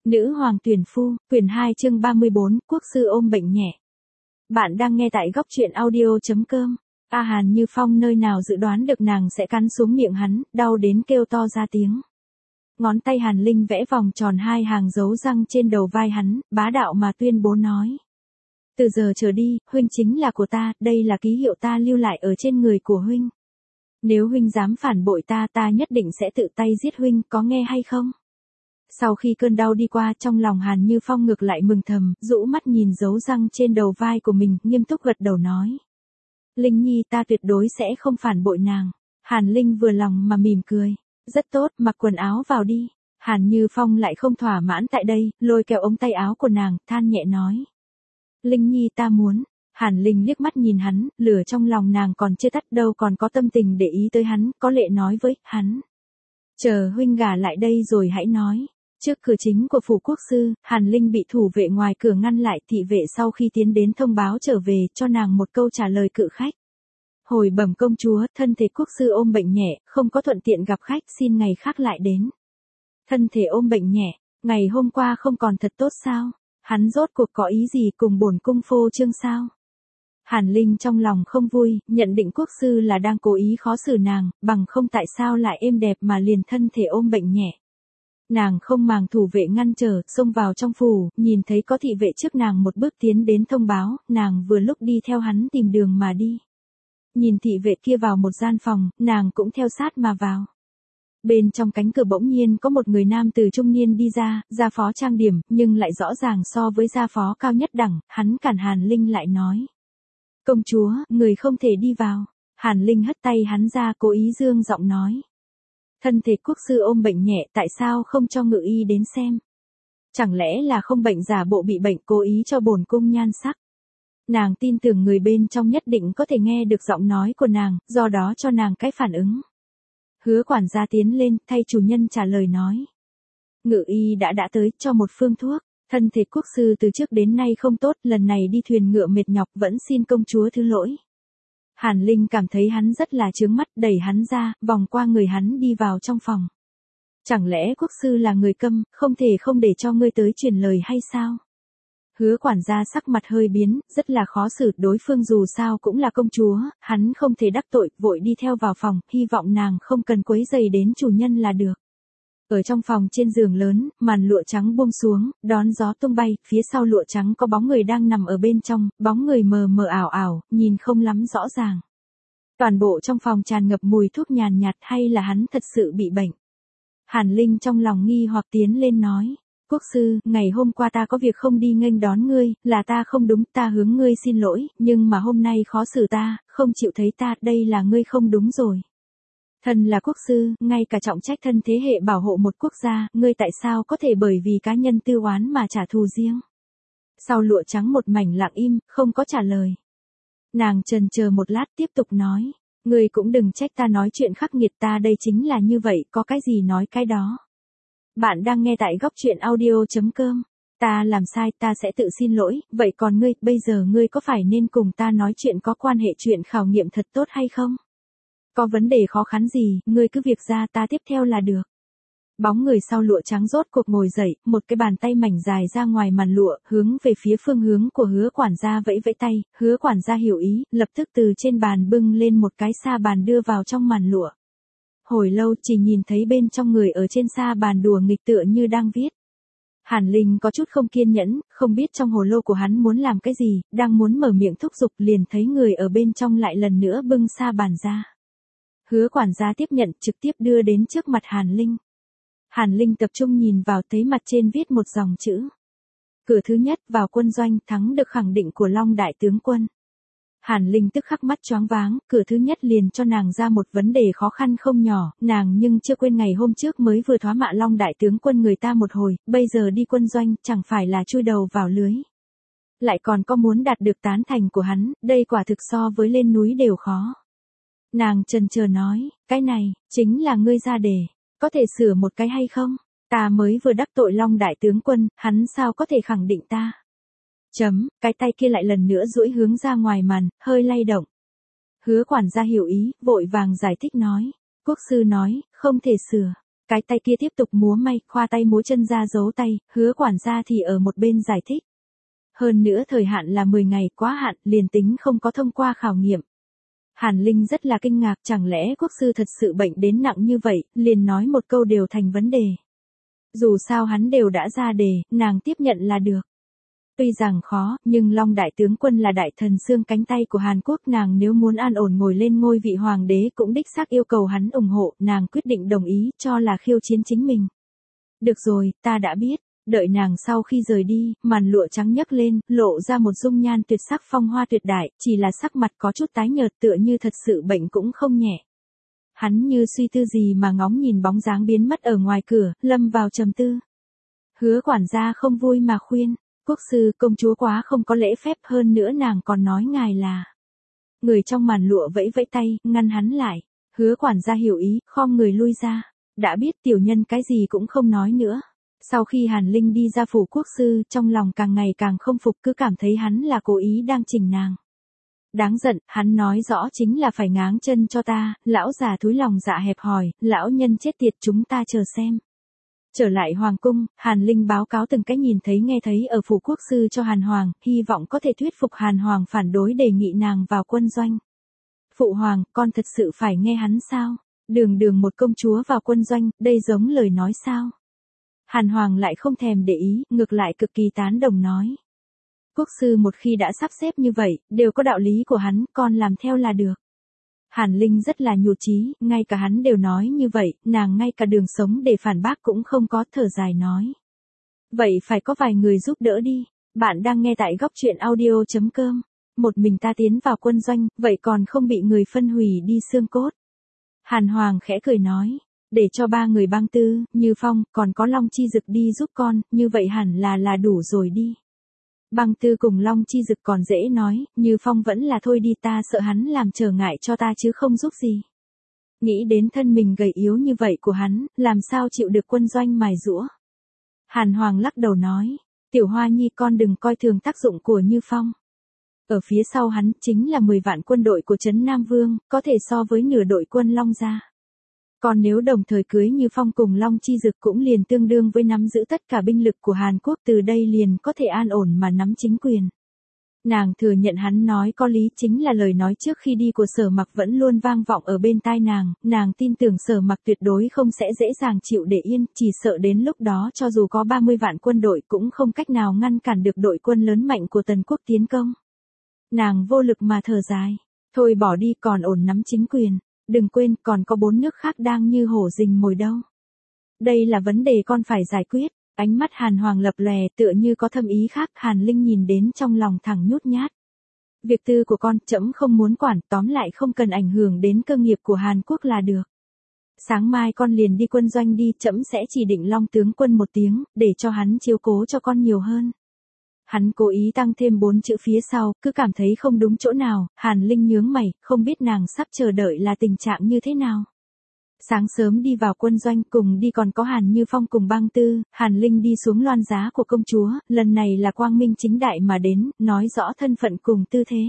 Nữ hoàng tuyển phu, quyển 2 chương 34, quốc sư ôm bệnh nhẹ. Bạn đang nghe tại góc truyện audio.com. A Hàn Như Phong nơi nào dự đoán được nàng sẽ cắn xuống miệng hắn, đau đến kêu to ra tiếng. Ngón tay Hàn Linh vẽ vòng tròn 2 hàng dấu răng trên đầu vai hắn, bá đạo mà tuyên bố nói. Từ giờ trở đi, huynh chính là của ta, đây là ký hiệu ta lưu lại ở trên người của huynh. Nếu huynh dám phản bội ta, ta nhất định sẽ tự tay giết huynh, có nghe hay không? Sau khi cơn đau đi qua, trong lòng Hàn Như Phong ngược lại mừng thầm, rũ mắt nhìn dấu răng trên đầu vai của mình, nghiêm túc gật đầu nói. Linh Nhi, ta tuyệt đối sẽ không phản bội nàng. Hàn Linh vừa lòng mà mỉm cười. Rất tốt, mặc quần áo vào đi. Hàn Như Phong lại không thỏa mãn tại đây, lôi kéo ống tay áo của nàng, than nhẹ nói. Linh Nhi, ta muốn. Hàn Linh liếc mắt nhìn hắn, lửa trong lòng nàng còn chưa tắt đâu, còn có tâm tình để ý tới hắn, có lệ nói với hắn. Chờ huynh gả lại đây rồi hãy nói. Trước cửa chính của phủ quốc sư, Hàn Linh bị thủ vệ ngoài cửa ngăn lại, thị vệ sau khi tiến đến thông báo trở về, cho nàng một câu trả lời cự khách. Hồi bẩm công chúa, thân thể quốc sư ôm bệnh nhẹ, không có thuận tiện gặp khách, xin ngày khác lại đến. Thân thể ôm bệnh nhẹ, ngày hôm qua không còn thật tốt sao? Hắn rốt cuộc có ý gì cùng bổn cung phô trương sao? Hàn Linh trong lòng không vui, nhận định quốc sư là đang cố ý khó xử nàng, bằng không tại sao lại êm đẹp mà liền thân thể ôm bệnh nhẹ. Nàng không màng thủ vệ ngăn trở, xông vào trong phủ, nhìn thấy có thị vệ trước nàng một bước tiến đến thông báo, nàng vừa lúc đi theo hắn tìm đường mà đi. Nhìn thị vệ kia vào một gian phòng, nàng cũng theo sát mà vào. Bên trong cánh cửa bỗng nhiên có một người nam từ trung niên đi ra, gia phó trang điểm, nhưng lại rõ ràng so với gia phó cao nhất đẳng, hắn cản Hàn Linh lại nói. Công chúa, người không thể đi vào. Hàn Linh hất tay hắn ra, cố ý dương giọng nói. Thân thể quốc sư ôm bệnh nhẹ, tại sao không cho ngự y đến xem? Chẳng lẽ là không bệnh giả bộ bị bệnh, cố ý cho bổn cung nhan sắc? Nàng tin tưởng người bên trong nhất định có thể nghe được giọng nói của nàng, do đó cho nàng cái phản ứng. Hứa quản gia tiến lên, thay chủ nhân trả lời nói. Ngự y đã tới, cho một phương thuốc. Thân thể quốc sư từ trước đến nay không tốt, lần này đi thuyền ngựa mệt nhọc, vẫn xin công chúa thứ lỗi. Hàn Linh cảm thấy hắn rất là chướng mắt, đẩy hắn ra, vòng qua người hắn đi vào trong phòng. Chẳng lẽ quốc sư là người câm, không thể không để cho ngươi tới truyền lời hay sao? Hứa quản gia sắc mặt hơi biến, rất là khó xử, đối phương dù sao cũng là công chúa, hắn không thể đắc tội, vội đi theo vào phòng, hy vọng nàng không cần quấy rầy đến chủ nhân là được. Ở trong phòng trên giường lớn, màn lụa trắng buông xuống, đón gió tung bay, phía sau lụa trắng có bóng người đang nằm ở bên trong, bóng người mờ mờ ảo ảo, nhìn không lắm rõ ràng. Toàn bộ trong phòng tràn ngập mùi thuốc nhàn nhạt, hay là hắn thật sự bị bệnh? Hàn Linh trong lòng nghi hoặc tiến lên nói. Quốc sư, ngày hôm qua ta có việc không đi nghênh đón ngươi, là ta không đúng, ta hướng ngươi xin lỗi, nhưng mà hôm nay khó xử ta, không chịu thấy ta, đây là ngươi không đúng rồi. Thần là quốc sư, ngay cả trọng trách thân thế hệ bảo hộ một quốc gia, ngươi tại sao có thể bởi vì cá nhân tư oán mà trả thù riêng? Sau lụa trắng một mảnh lặng im, không có trả lời. Nàng chần chờ một lát tiếp tục nói, ngươi cũng đừng trách ta nói chuyện khắc nghiệt, ta đây chính là như vậy, có cái gì nói cái đó. Bạn đang nghe tại góc truyện audio.com. Ta làm sai, ta sẽ tự xin lỗi, vậy còn ngươi, bây giờ ngươi có phải nên cùng ta nói chuyện có quan hệ chuyện khảo nghiệm thật tốt hay không? Có vấn đề khó khăn gì, ngươi cứ việc ra, ta tiếp theo là được. Bóng người sau lụa trắng rốt cuộc ngồi dậy, một cái bàn tay mảnh dài ra ngoài màn lụa, hướng về phía phương hướng của hứa quản gia vẫy vẫy tay, hứa quản gia hiểu ý, lập tức từ trên bàn bưng lên một cái sa bàn đưa vào trong màn lụa. Hồi lâu chỉ nhìn thấy bên trong người ở trên sa bàn đùa nghịch tựa như đang viết. Hàn Linh có chút không kiên nhẫn, không biết trong hồ lô của hắn muốn làm cái gì, đang muốn mở miệng thúc giục liền thấy người ở bên trong lại lần nữa bưng sa bàn ra. Hứa quản gia tiếp nhận, trực tiếp đưa đến trước mặt Hàn Linh. Hàn Linh tập trung nhìn vào, thấy mặt trên viết một dòng chữ. Cửa thứ nhất vào quân doanh, thắng được khẳng định của Long đại tướng quân. Hàn Linh tức khắc mắt choáng váng, cửa thứ nhất liền cho nàng ra một vấn đề khó khăn không nhỏ, nàng nhưng chưa quên ngày hôm trước mới vừa thoá mạ Long đại tướng quân người ta một hồi, bây giờ đi quân doanh, chẳng phải là chui đầu vào lưới. Lại còn có muốn đạt được tán thành của hắn, đây quả thực so với lên núi đều khó. Nàng chần chờ nói, cái này, chính là ngươi ra đề, có thể sửa một cái hay không? Ta mới vừa đắc tội Long đại tướng quân, hắn sao có thể khẳng định ta? Cái tay kia lại lần nữa duỗi hướng ra ngoài màn, hơi lay động. Hứa quản gia hiểu ý, vội vàng giải thích nói. Quốc sư nói, không thể sửa. Cái tay kia tiếp tục múa may, khoa tay múa chân ra giấu tay, Hứa quản gia thì ở một bên giải thích. Hơn nữa thời hạn là 10 ngày, quá hạn, liền tính không có thông qua khảo nghiệm. Hàn Linh rất là kinh ngạc, chẳng lẽ quốc sư thật sự bệnh đến nặng như vậy, liền nói một câu đều thành vấn đề. Dù sao hắn đều đã ra đề, nàng tiếp nhận là được. Tuy rằng khó, nhưng Long đại tướng quân là đại thần xương cánh tay của Hàn Quốc, nàng nếu muốn an ổn ngồi lên ngôi vị hoàng đế cũng đích xác yêu cầu hắn ủng hộ, nàng quyết định đồng ý, cho là khiêu chiến chính mình. Được rồi, ta đã biết. Đợi nàng sau khi rời đi, màn lụa trắng nhấc lên, lộ ra một dung nhan tuyệt sắc phong hoa tuyệt đại, chỉ là sắc mặt có chút tái nhợt tựa như thật sự bệnh cũng không nhẹ. Hắn như suy tư gì mà ngóng nhìn bóng dáng biến mất ở ngoài cửa, lâm vào trầm tư. Hứa quản gia không vui mà khuyên, quốc sư công chúa quá không có lễ phép, hơn nữa nàng còn nói ngài là. Người trong màn lụa vẫy vẫy tay, ngăn hắn lại. Hứa quản gia hiểu ý, khom người lui ra. Đã biết tiểu nhân cái gì cũng không nói nữa. Sau khi Hàn Linh đi ra phủ quốc sư, trong lòng càng ngày càng không phục, cứ cảm thấy hắn là cố ý đang chỉnh nàng. Đáng giận, hắn nói rõ chính là phải ngáng chân cho ta, lão già thúi lòng dạ hẹp hòi, lão nhân chết tiệt, chúng ta chờ xem. Trở lại hoàng cung, Hàn Linh báo cáo từng cái nhìn thấy nghe thấy ở phủ quốc sư cho Hàn Hoàng, hy vọng có thể thuyết phục Hàn Hoàng phản đối đề nghị nàng vào quân doanh. Phụ hoàng, con thật sự phải nghe hắn sao? Đường đường một công chúa vào quân doanh, đây giống lời nói sao? Hàn Hoàng lại không thèm để ý, ngược lại cực kỳ tán đồng nói. Quốc sư một khi đã sắp xếp như vậy, đều có đạo lý của hắn, con làm theo là được. Hàn Linh rất là nhụt chí, ngay cả hắn đều nói như vậy, nàng ngay cả đường sống để phản bác cũng không có, thở dài nói. Vậy phải có vài người giúp đỡ đi, bạn đang nghe tại góc truyện audio.com. Một mình ta tiến vào quân doanh, vậy còn không bị người phân hủy đi xương cốt. Hàn Hoàng khẽ cười nói. Để cho 3 người Băng Tư, Như Phong, còn có Long Chi Dực đi giúp con, như vậy hẳn là đủ rồi đi. Băng Tư cùng Long Chi Dực còn dễ nói, Như Phong vẫn là thôi đi, ta sợ hắn làm trở ngại cho ta chứ không giúp gì. Nghĩ đến thân mình gầy yếu như vậy của hắn, làm sao chịu được quân doanh mài giũa. Hàn Hoàng lắc đầu nói, Tiểu Hoa Nhi con đừng coi thường tác dụng của Như Phong. Ở phía sau hắn chính là 10 vạn quân đội của Trấn Nam Vương, có thể so với nửa đội quân Long gia. Còn nếu đồng thời cưới Như Phong cùng Long Chi Dực cũng liền tương đương với nắm giữ tất cả binh lực của Hàn Quốc, từ đây liền có thể an ổn mà nắm chính quyền. Nàng thừa nhận hắn nói có lý, chính là lời nói trước khi đi của Sở Mặc vẫn luôn vang vọng ở bên tai nàng tin tưởng Sở Mặc tuyệt đối không sẽ dễ dàng chịu để yên, chỉ sợ đến lúc đó cho dù có 30 vạn quân đội cũng không cách nào ngăn cản được đội quân lớn mạnh của Tần Quốc tiến công. Nàng vô lực mà thở dài, thôi bỏ đi, còn ổn nắm chính quyền. Đừng quên, còn có 4 nước khác đang như hổ rình mồi đâu. Đây là vấn đề con phải giải quyết. Ánh mắt Hàn Hoàng lập lòe, tựa như có thâm ý khác, Hàn Linh nhìn đến trong lòng thẳng nhút nhát. Việc tư của con, trẫm không muốn quản, tóm lại không cần ảnh hưởng đến cơ nghiệp của Hàn Quốc là được. Sáng mai con liền đi quân doanh đi, trẫm sẽ chỉ định Long tướng quân một tiếng, để cho hắn chiếu cố cho con nhiều hơn. Hắn cố ý tăng thêm 4 chữ phía sau, cứ cảm thấy không đúng chỗ nào, Hàn Linh nhướng mày, không biết nàng sắp chờ đợi là tình trạng như thế nào. Sáng sớm đi vào quân doanh, cùng đi còn có Hàn Như Phong cùng Băng Tư, Hàn Linh đi xuống loan giá của công chúa, lần này là quang minh chính đại mà đến, nói rõ thân phận cùng tư thế.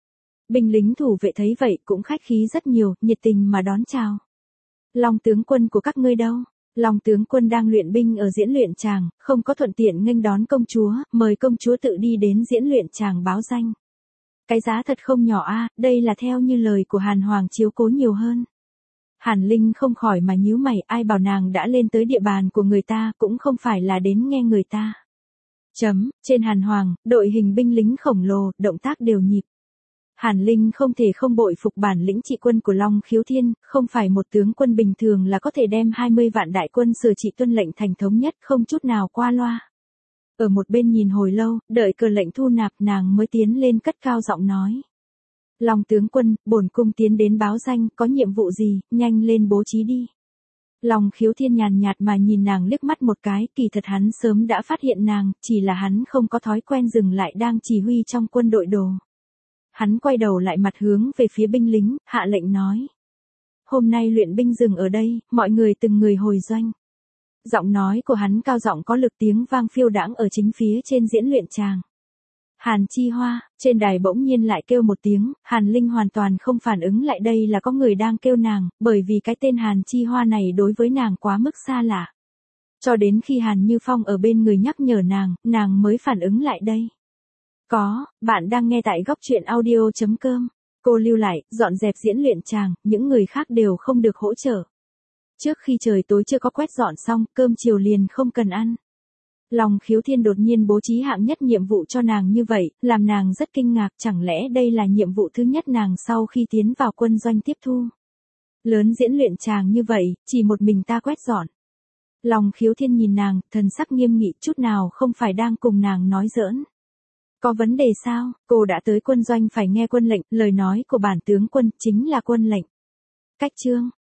Binh lính thủ vệ thấy vậy cũng khách khí rất nhiều, nhiệt tình mà đón chào. Long tướng quân của các ngươi đâu? Long tướng quân đang luyện binh ở diễn luyện tràng, không có thuận tiện nghênh đón công chúa, mời công chúa tự đi đến diễn luyện tràng báo danh. Cái giá thật không nhỏ a, đây là theo như lời của Hàn Hoàng chiếu cố nhiều hơn. Hàn Linh không khỏi mà nhíu mày, ai bảo nàng đã lên tới địa bàn của người ta, cũng không phải là đến nghe người ta. Trên Hàn Hoàng, đội hình binh lính khổng lồ, động tác đều nhịp. Hàn Linh không thể không bội phục bản lĩnh trị quân của Long Khiếu Thiên, không phải một tướng quân bình thường là có thể đem 20 vạn đại quân sửa trị tuân lệnh thành thống nhất, không chút nào qua loa. Ở một bên nhìn hồi lâu, đợi cờ lệnh thu nạp, nàng mới tiến lên cất cao giọng nói. Long tướng quân, bổn cung tiến đến báo danh, có nhiệm vụ gì, nhanh lên bố trí đi. Long Khiếu Thiên nhàn nhạt mà nhìn nàng liếc mắt một cái, kỳ thật hắn sớm đã phát hiện nàng, chỉ là hắn không có thói quen dừng lại đang chỉ huy trong quân đội đồ. Hắn quay đầu lại mặt hướng về phía binh lính, hạ lệnh nói. Hôm nay luyện binh dừng ở đây, mọi người từng người hồi doanh. Giọng nói của hắn cao giọng có lực, tiếng vang phiêu đãng ở chính phía trên diễn luyện tràng. Hàn Chi Hoa, trên đài bỗng nhiên lại kêu một tiếng, Hàn Linh hoàn toàn không phản ứng lại đây là có người đang kêu nàng, bởi vì cái tên Hàn Chi Hoa này đối với nàng quá mức xa lạ. Cho đến khi Hàn Như Phong ở bên người nhắc nhở nàng mới phản ứng lại đây. Bạn đang nghe tại góc truyện audio.com. Cô lưu lại, dọn dẹp diễn luyện tràng, những người khác đều không được hỗ trợ. Trước khi trời tối chưa có quét dọn xong, cơm chiều liền không cần ăn. Lòng Khiếu Thiên đột nhiên bố trí hạng nhất nhiệm vụ cho nàng như vậy, làm nàng rất kinh ngạc, chẳng lẽ đây là nhiệm vụ thứ nhất nàng sau khi tiến vào quân doanh tiếp thu. Lớn diễn luyện tràng như vậy, chỉ một mình ta quét dọn. Lòng Khiếu Thiên nhìn nàng, thần sắc nghiêm nghị, chút nào không phải đang cùng nàng nói giỡn. Có vấn đề sao? Cô đã tới quân doanh phải nghe quân lệnh, lời nói của bản tướng quân chính là quân lệnh. Cách chương